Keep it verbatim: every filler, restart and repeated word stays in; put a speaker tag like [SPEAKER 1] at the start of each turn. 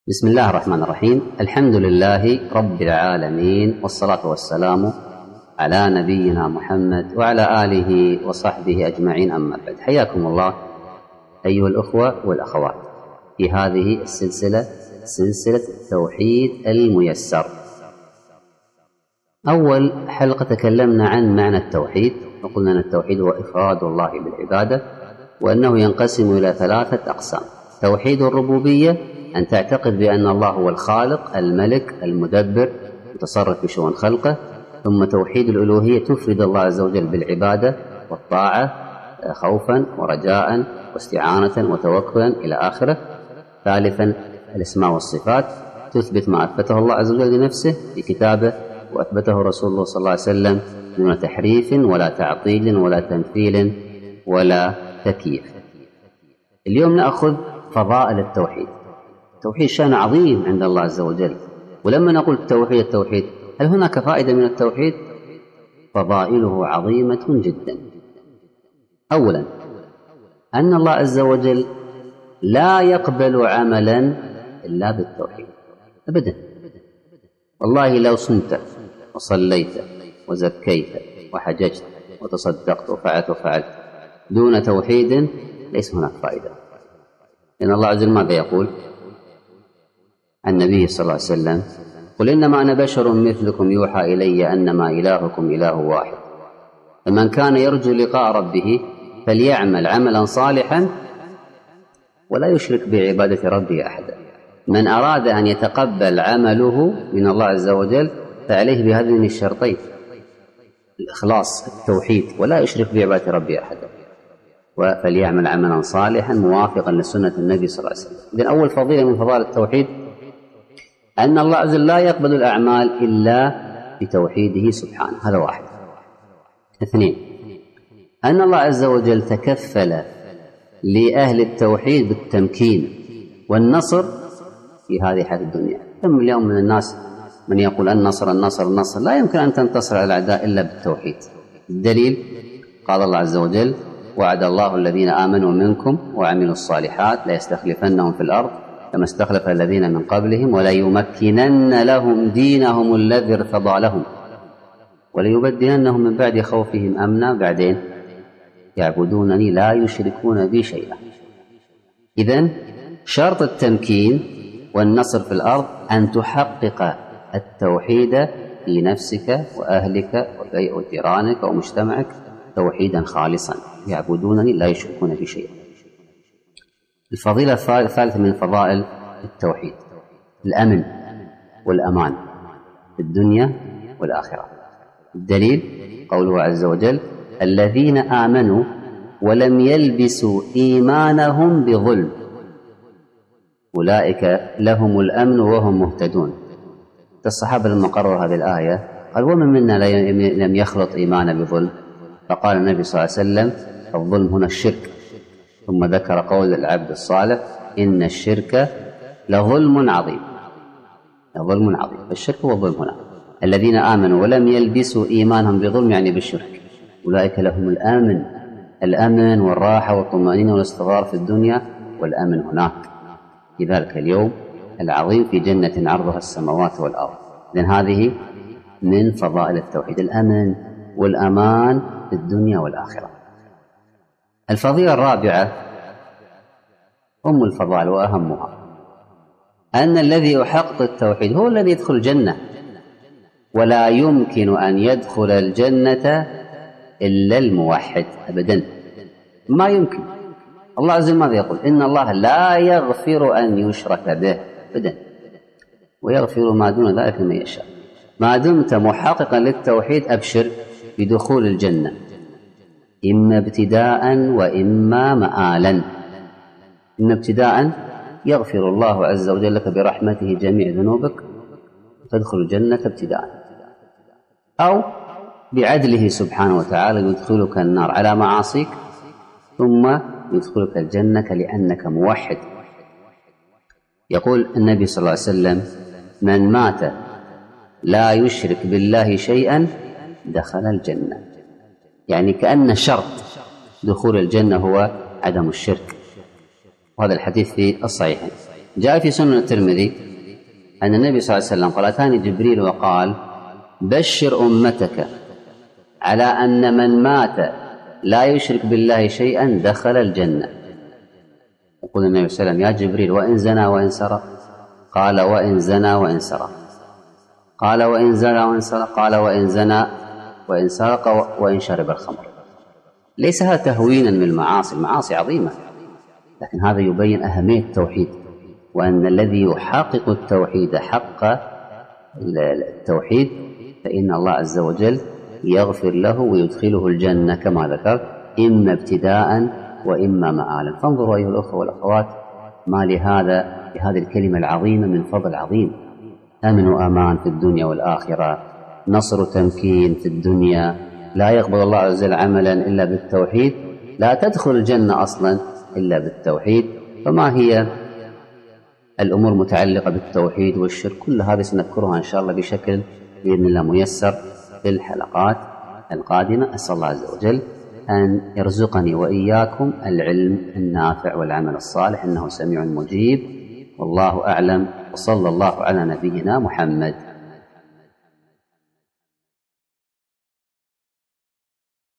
[SPEAKER 1] بسم الله الرحمن الرحيم. الحمد لله رب العالمين، والصلاة والسلام على نبينا محمد وعلى آله وصحبه أجمعين، أما بعد. حياكم الله أيها الأخوة والأخوات في هذه السلسلة، سلسلة التوحيد الميسر. أول حلقة تكلمنا عن معنى التوحيد، وقلنا أن التوحيد هو إفراد الله بالعبادة، وأنه ينقسم إلى ثلاثة أقسام: توحيد الربوبية، أن تعتقد بأن الله هو الخالق الملك المدبر متصرف في شؤون خلقه. ثم توحيد الألوهية، تفرد الله عز وجل بالعبادة والطاعة خوفا ورجاء واستعانة وتوكلا إلى آخره. ثالثا الأسماء والصفات، تثبت ما أثبته الله عز وجل لنفسه في كتابه وأثبته رسول الله صلى الله عليه وسلم دون تحريف ولا تعطيل ولا تمثيل ولا تكييف. اليوم نأخذ فضائل التوحيد. التوحيد شأن عظيم عند الله عز وجل، ولما نقول التوحيد التوحيد هل هناك فائدة من التوحيد؟ فضائله عظيمة جدا. أولا أن الله عز وجل لا يقبل عملا إلا بالتوحيد أبدا. والله لو صمت وصليت وزكيت وحججت وتصدقت وفعلت وفعلت دون توحيد ليس هناك فائدة، لأن الله عز وجل ماذا يقول عن النبي صلى الله عليه وسلم؟ قل إنما أنا بشر مثلكم يوحى إلي أنما إلهكم إله واحد، فمن كان يرجو لقاء ربه فليعمل عملا صالحا ولا يشرك بعبادة ربه أحدا. من أراد أن يتقبل عمله من الله عز وجل فعليه بهذين الشرطين: الإخلاص، التوحيد، ولا يشرك بعبادة ربه أحدا، فليعمل عملا صالحا موافقا لسنة النبي صلى الله عليه وسلم. إذن أول فضيلة من فضائل التوحيد أن الله عز وجل لا يقبل الأعمال إلا بتوحيده سبحانه، هذا واحد. اثنين، أن الله عز وجل تكفل لأهل التوحيد بالتمكين والنصر في هذه الحياة الدنيا. كم اليوم من الناس من يقول النصر النصر النصر، لا يمكن أن تنتصر على الأعداء إلا بالتوحيد. الدليل قال الله عز وجل: وعد الله الذين آمنوا منكم وعملوا الصالحات ليستخلفنهم في الأرض كما استخلف الذين من قبلهم وليمكنن لهم دينهم الذي ارتضى لهم وليبدلنهم من بعد خوفهم أمنا، بعدين يعبدونني لا يشركون بي شيئا. إذن شرط التمكين والنصر في الأرض أن تحقق التوحيد في نفسك وأهلك وجيرانك ومجتمعك توحيدا خالصا، يعبدونني لا يشركون بي شيئا. الفضيلة الثالثة من فضائل التوحيد الأمن والأمان في الدنيا والآخرة. الدليل قوله عز وجل: الذين آمنوا ولم يلبسوا إيمانهم بظلم أولئك لهم الأمن وهم مهتدون. الصحابة لما قرروا هذه الآية قال: ومن منا لم يخلط إيمانه بظلم؟ فقال النبي صلى الله عليه وسلم: الظلم هنا الشرك. ثم ذكر قول العبد الصالح: إن الشرك لظلم عظيم. لظلم عظيم، فالشرك هو الظلم هنا. الذين آمنوا ولم يلبسوا إيمانهم بظلم يعني بالشرك أولئك لهم الأمن، الأمن والراحة والطمأنينة والاستقرار في الدنيا والأمن هناك في ذلك اليوم العظيم في جنة عرضها السماوات والأرض. إذن هذه من فضائل التوحيد: الأمن والأمان في الدنيا والآخرة. الفضيلة الرابعة أم الفضائل وأهمها أن الذي يحقق التوحيد هو الذي يدخل الجنة، ولا يمكن أن يدخل الجنة إلا الموحد أبدا، ما يمكن. الله عز وجل ماذا يقول؟ إن الله لا يغفر أن يشرك به أبدا ويغفر ما دون ذلك لمن يشاء. ما دمت محققا للتوحيد أبشر بدخول الجنة، إما ابتداء وإما مآلا. إما ابتداء يغفر الله عز وجل لك برحمته جميع ذنوبك وتدخل الجنة ابتداء، أو بعدله سبحانه وتعالى يدخلك النار على معاصيك ثم يدخلك الجنة لأنك موحد. يقول النبي صلى الله عليه وسلم: من مات لا يشرك بالله شيئا دخل الجنة. يعني كأن شرط دخول الجنة هو عدم الشرك، وهذا الحديث في الصحيحين. جاء في سنن الترمذي أن النبي صلى الله عليه وسلم قال: أتاني جبريل وقال: بشر أمتك على أن من مات لا يشرك بالله شيئا دخل الجنة. يقول النبي صلى الله عليه وسلم: يا جبريل، وإن زنى وإن سرق؟ قال: وإن زنى وإن سرق. قال: وإن زنى وإن سرق؟ قال: وإن زنى وإن سرق وإن شرب الخمر. ليس هذا تهوينا من المعاصي، المعاصي عظيمة، لكن هذا يبين أهمية التوحيد، وأن الذي يحقق التوحيد حق التوحيد فإن الله عز وجل يغفر له ويدخله الجنة كما ذكر، إما ابتداء وإما مآلا. فانظروا أيها الأخوة والأخوات ما لهذا لهذه الكلمة العظيمة من فضل عظيم: أمن وأمان في الدنيا والآخرة، نصر وتمكين في الدنيا، لا يقبل الله عز وجل عملا إلا بالتوحيد، لا تدخل الجنة أصلا إلا بالتوحيد. فما هي الأمور متعلقة بالتوحيد والشرك؟ كل هذه سنذكرها إن شاء الله بشكل بإذن الله ميسر في الحلقات القادمة. أسأل الله عز وجل أن يرزقني وإياكم العلم النافع والعمل الصالح، إنه سميع مجيب، والله أعلم، وصلى الله على نبينا محمد.